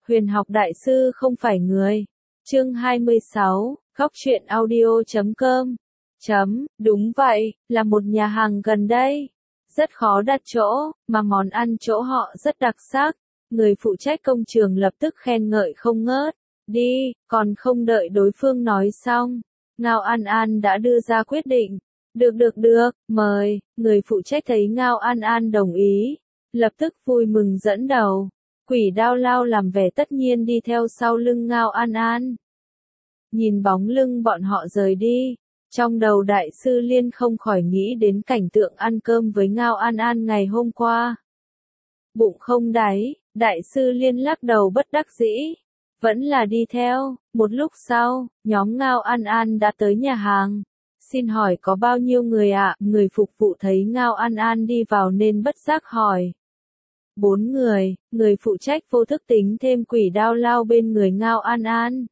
Huyền học đại sư không phải người. Chương 26, góc truyện audio.com. Đúng vậy, là một nhà hàng gần đây. Rất khó đặt chỗ, mà món ăn chỗ họ rất đặc sắc. Người phụ trách công trường lập tức khen ngợi không ngớt. Đi, còn không đợi đối phương nói xong. Ngao An An đã đưa ra quyết định. Được, mời. Người phụ trách thấy Ngao An An đồng ý. Lập tức vui mừng dẫn đầu. Quỷ Đao Lao làm vẻ tất nhiên đi theo sau lưng Ngao An An. Nhìn bóng lưng bọn họ rời đi. Trong đầu Đại sư Liên không khỏi nghĩ đến cảnh tượng ăn cơm với Ngao An An ngày hôm qua. Bụng không đáy, Đại sư Liên lắc đầu bất đắc dĩ. Vẫn là đi theo. Một lúc sau, nhóm Ngao An An đã tới nhà hàng. Xin hỏi có bao nhiêu người ạ? Người phục vụ thấy Ngao An An đi vào nên bất giác hỏi. 4 người, người phụ trách vô thức tính thêm Quỷ Đao Lao bên người Ngao An An.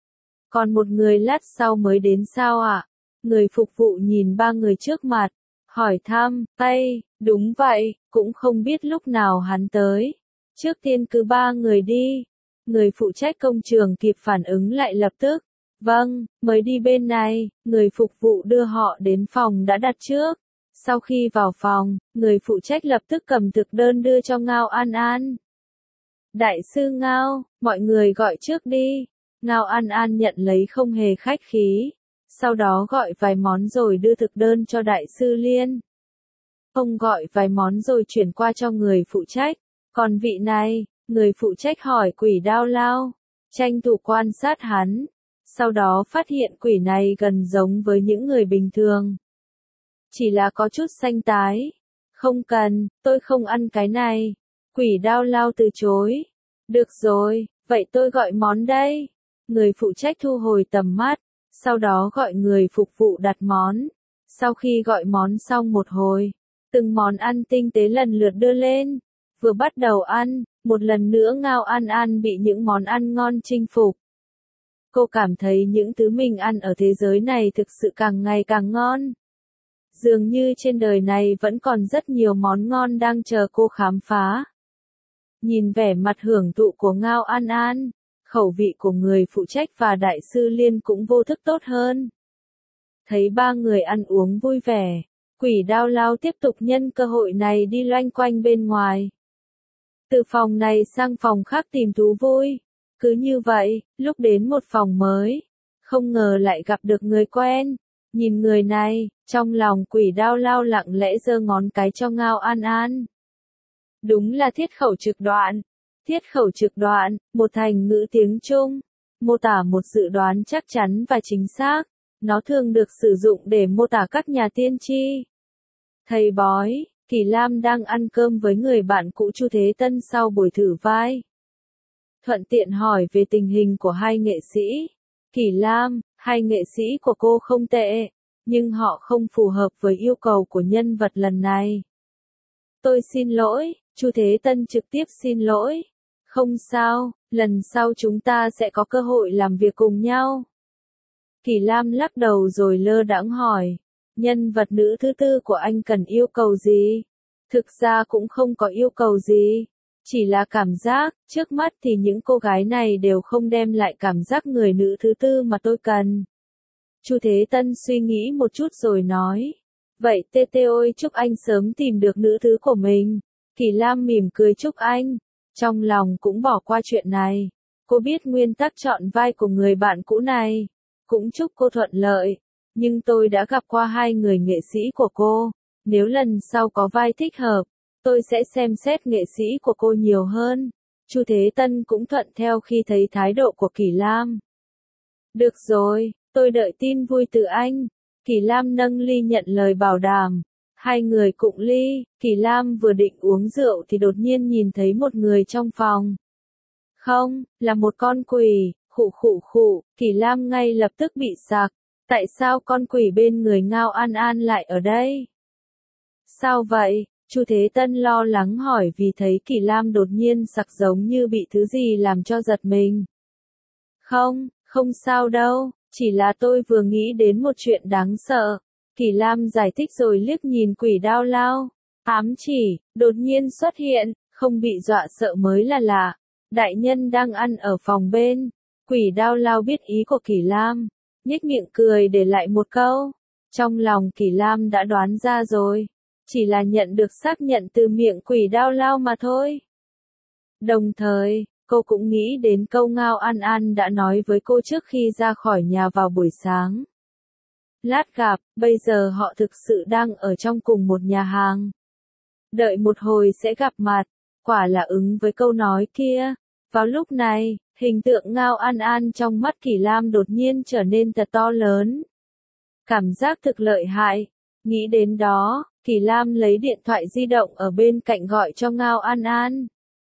Còn một người lát sau mới đến sao ạ? Người phục vụ nhìn 3 người trước mặt, hỏi thăm, đúng vậy, cũng không biết lúc nào hắn tới. Trước tiên cứ 3 người đi. Người phụ trách công trường kịp phản ứng lại lập tức. Vâng, mời đi bên này. Người phục vụ đưa họ đến phòng đã đặt trước. Sau khi vào phòng, người phụ trách lập tức cầm thực đơn đưa cho Ngao An An. Đại sư Ngao, mọi người gọi trước đi. Ngao An An nhận lấy không hề khách khí. Sau đó gọi vài món rồi đưa thực đơn cho Đại sư Liên. Ông gọi vài món rồi chuyển qua cho người phụ trách. Còn vị này, người phụ trách hỏi Quỷ Đao Lao. Tranh thủ quan sát hắn. Sau đó phát hiện quỷ này gần giống với những người bình thường. Chỉ là có chút xanh tái. Không cần, tôi không ăn cái này. Quỷ Đao Lao từ chối. Được rồi, vậy tôi gọi món đây. Người phụ trách thu hồi tầm mắt. Sau đó gọi người phục vụ đặt món. Sau khi gọi món xong một hồi, từng món ăn tinh tế lần lượt đưa lên. Vừa bắt đầu ăn, một lần nữa Ngao An An bị những món ăn ngon chinh phục. Cô cảm thấy những thứ mình ăn ở thế giới này thực sự càng ngày càng ngon. Dường như trên đời này vẫn còn rất nhiều món ngon đang chờ cô khám phá. Nhìn vẻ mặt hưởng thụ của Ngao An An, khẩu vị của người phụ trách và Đại sư Liên cũng vô thức tốt hơn. Thấy 3 người ăn uống vui vẻ, Quỷ Đao Lao tiếp tục nhân cơ hội này đi loanh quanh bên ngoài. Từ phòng này sang phòng khác tìm thú vui. Cứ như vậy, lúc đến một phòng mới, không ngờ lại gặp được người quen. Nhìn người này, trong lòng Quỷ Đao Lao lặng lẽ giơ ngón cái cho Ngao An An. Đúng là thiết khẩu trực đoạn. Thiết khẩu trực đoạn, một thành ngữ tiếng Trung, mô tả một dự đoán chắc chắn và chính xác. Nó thường được sử dụng để mô tả các nhà tiên tri. Thầy bói, Kỳ Lam đang ăn cơm với người bạn cũ Chu Thế Tân sau buổi thử vai. Thuận tiện hỏi về tình hình của hai nghệ sĩ. Kỳ Lam, hai nghệ sĩ của cô không tệ, nhưng họ không phù hợp với yêu cầu của nhân vật lần này. Tôi xin lỗi, Chu Thế Tân trực tiếp xin lỗi. Không sao, lần sau chúng ta sẽ có cơ hội làm việc cùng nhau. Kỳ Lam lắc đầu rồi lơ đãng hỏi, nhân vật nữ thứ tư của anh cần yêu cầu gì? Thực ra cũng không có yêu cầu gì. Chỉ là cảm giác, trước mắt thì những cô gái này đều không đem lại cảm giác người nữ thứ tư mà tôi cần. Chu Thế Tân suy nghĩ một chút rồi nói. Vậy TT ơi, chúc anh sớm tìm được nữ thứ của mình. Kỳ Lam mỉm cười chúc anh. Trong lòng cũng bỏ qua chuyện này. Cô biết nguyên tắc chọn vai của người bạn cũ này. Cũng chúc cô thuận lợi. Nhưng tôi đã gặp qua 2 người nghệ sĩ của cô. Nếu lần sau có vai thích hợp, tôi sẽ xem xét nghệ sĩ của cô nhiều hơn. Chu Thế Tân cũng thuận theo khi thấy thái độ của Kỳ Lam. Được rồi, tôi đợi tin vui từ anh. Kỳ Lam nâng ly nhận lời bảo đảm. 2 người cụng ly, Kỳ Lam vừa định uống rượu thì đột nhiên nhìn thấy một người trong phòng. Không, là một con quỷ, khụ, Kỳ Lam ngay lập tức bị sặc. Tại sao con quỷ bên người Ngao An An lại ở đây? Sao vậy? Chu Thế Tân lo lắng hỏi vì thấy Kỳ Lam đột nhiên sặc giống như bị thứ gì làm cho giật mình. Không sao đâu, chỉ là tôi vừa nghĩ đến một chuyện đáng sợ. Kỳ Lam giải thích rồi liếc nhìn Quỷ Đao Lao. Ám chỉ, đột nhiên xuất hiện, không bị dọa sợ mới là lạ. Đại nhân đang ăn ở phòng bên. Quỷ Đao Lao biết ý của Kỳ Lam, nhếch miệng cười để lại một câu. Trong lòng Kỳ Lam đã đoán ra rồi, chỉ là nhận được xác nhận từ miệng Quỷ Đao Lao mà thôi. Đồng thời, cô cũng nghĩ đến câu Ngao An An đã nói với cô trước khi ra khỏi nhà vào buổi sáng. Lát gặp, bây giờ họ thực sự đang ở trong cùng một nhà hàng. Đợi một hồi sẽ gặp mặt, quả là ứng với câu nói kia. Vào lúc này, hình tượng Ngao An An trong mắt Kỳ Lam đột nhiên trở nên thật to lớn. Cảm giác thực lợi hại. Nghĩ đến đó, Kỳ Lam lấy điện thoại di động ở bên cạnh gọi cho Ngao An An.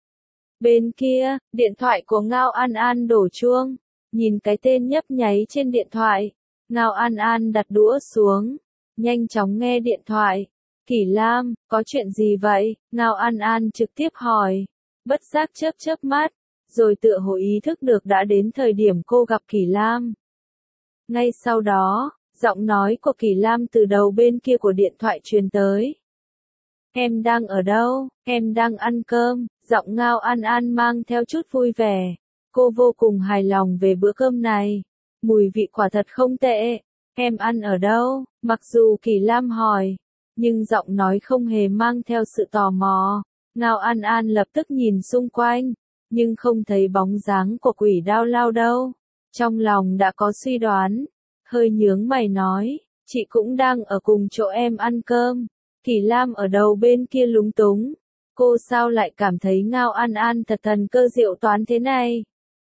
Bên kia, điện thoại của Ngao An An đổ chuông. Nhìn cái tên nhấp nháy trên điện thoại, Ngao An An đặt đũa xuống, nhanh chóng nghe điện thoại. Kỳ Lam, có chuyện gì vậy? Ngao An An trực tiếp hỏi. Bất giác chớp chớp mắt, rồi tựa hồ ý thức được đã đến thời điểm cô gặp Kỳ Lam. Ngay sau đó, giọng nói của Kỳ Lam từ đầu bên kia của điện thoại truyền tới. Em đang ở đâu? Em đang ăn cơm. Giọng Ngao An An mang theo chút vui vẻ. Cô vô cùng hài lòng về bữa cơm này. Mùi vị quả thật không tệ. Em ăn ở đâu? Mặc dù Kỳ Lam hỏi, nhưng giọng nói không hề mang theo sự tò mò. Ngao An An lập tức nhìn xung quanh, nhưng không thấy bóng dáng của Quỷ Đao Lao đâu. Trong lòng đã có suy đoán, hơi nhướng mày nói, chị cũng đang ở cùng chỗ em ăn cơm. Kỳ Lam ở đầu bên kia lúng túng. Cô sao lại cảm thấy Ngao An An thật thần cơ diệu toán thế này?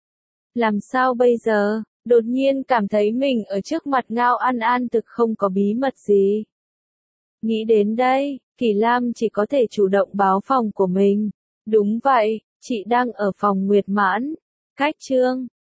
Làm sao bây giờ? Đột nhiên cảm thấy mình ở trước mặt Ngao An An thực không có bí mật gì. Nghĩ đến đây, Kỳ Lam chỉ có thể chủ động báo phòng của mình. Đúng vậy, chị đang ở phòng Nguyệt Mãn. Cách chương